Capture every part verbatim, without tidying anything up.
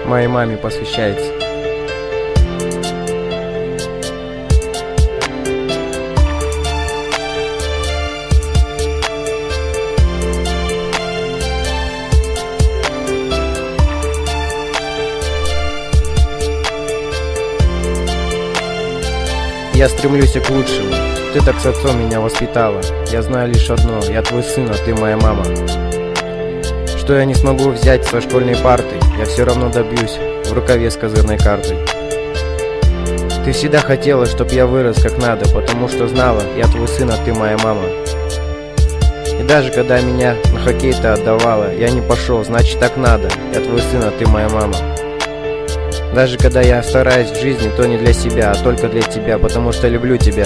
моей маме посвящается. Я стремлюсь и к лучшему. Ты так с отцом меня воспитала. Я знаю лишь одно: я твой сын, а ты моя мама. Что я не смогу взять со школьной парты, я все равно добьюсь в рукаве с козырной картой. Ты всегда хотела, чтоб я вырос как надо, потому что знала, я твой сын, а ты моя мама. И даже когда меня на хоккей-то отдавала, я не пошел, значит так надо. Я твой сын, а ты моя мама. Даже когда я стараюсь в жизни, то не для себя, а только для тебя, потому что люблю тебя.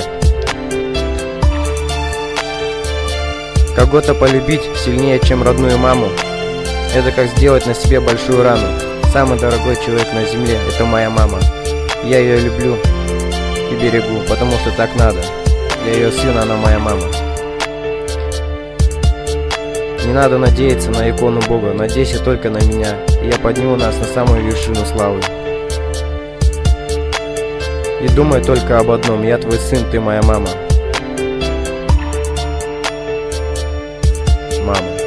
Кого-то полюбить сильнее, чем родную маму, это как сделать на себе большую рану. Самый дорогой человек на земле – это моя мама. Я ее люблю и берегу, потому что так надо. Я ее сын, она моя мама. Не надо надеяться на икону Бога, надейся только на меня, и я подниму нас на самую вершину славы. И думай только об одном: я твой сын, ты моя мама. Мама.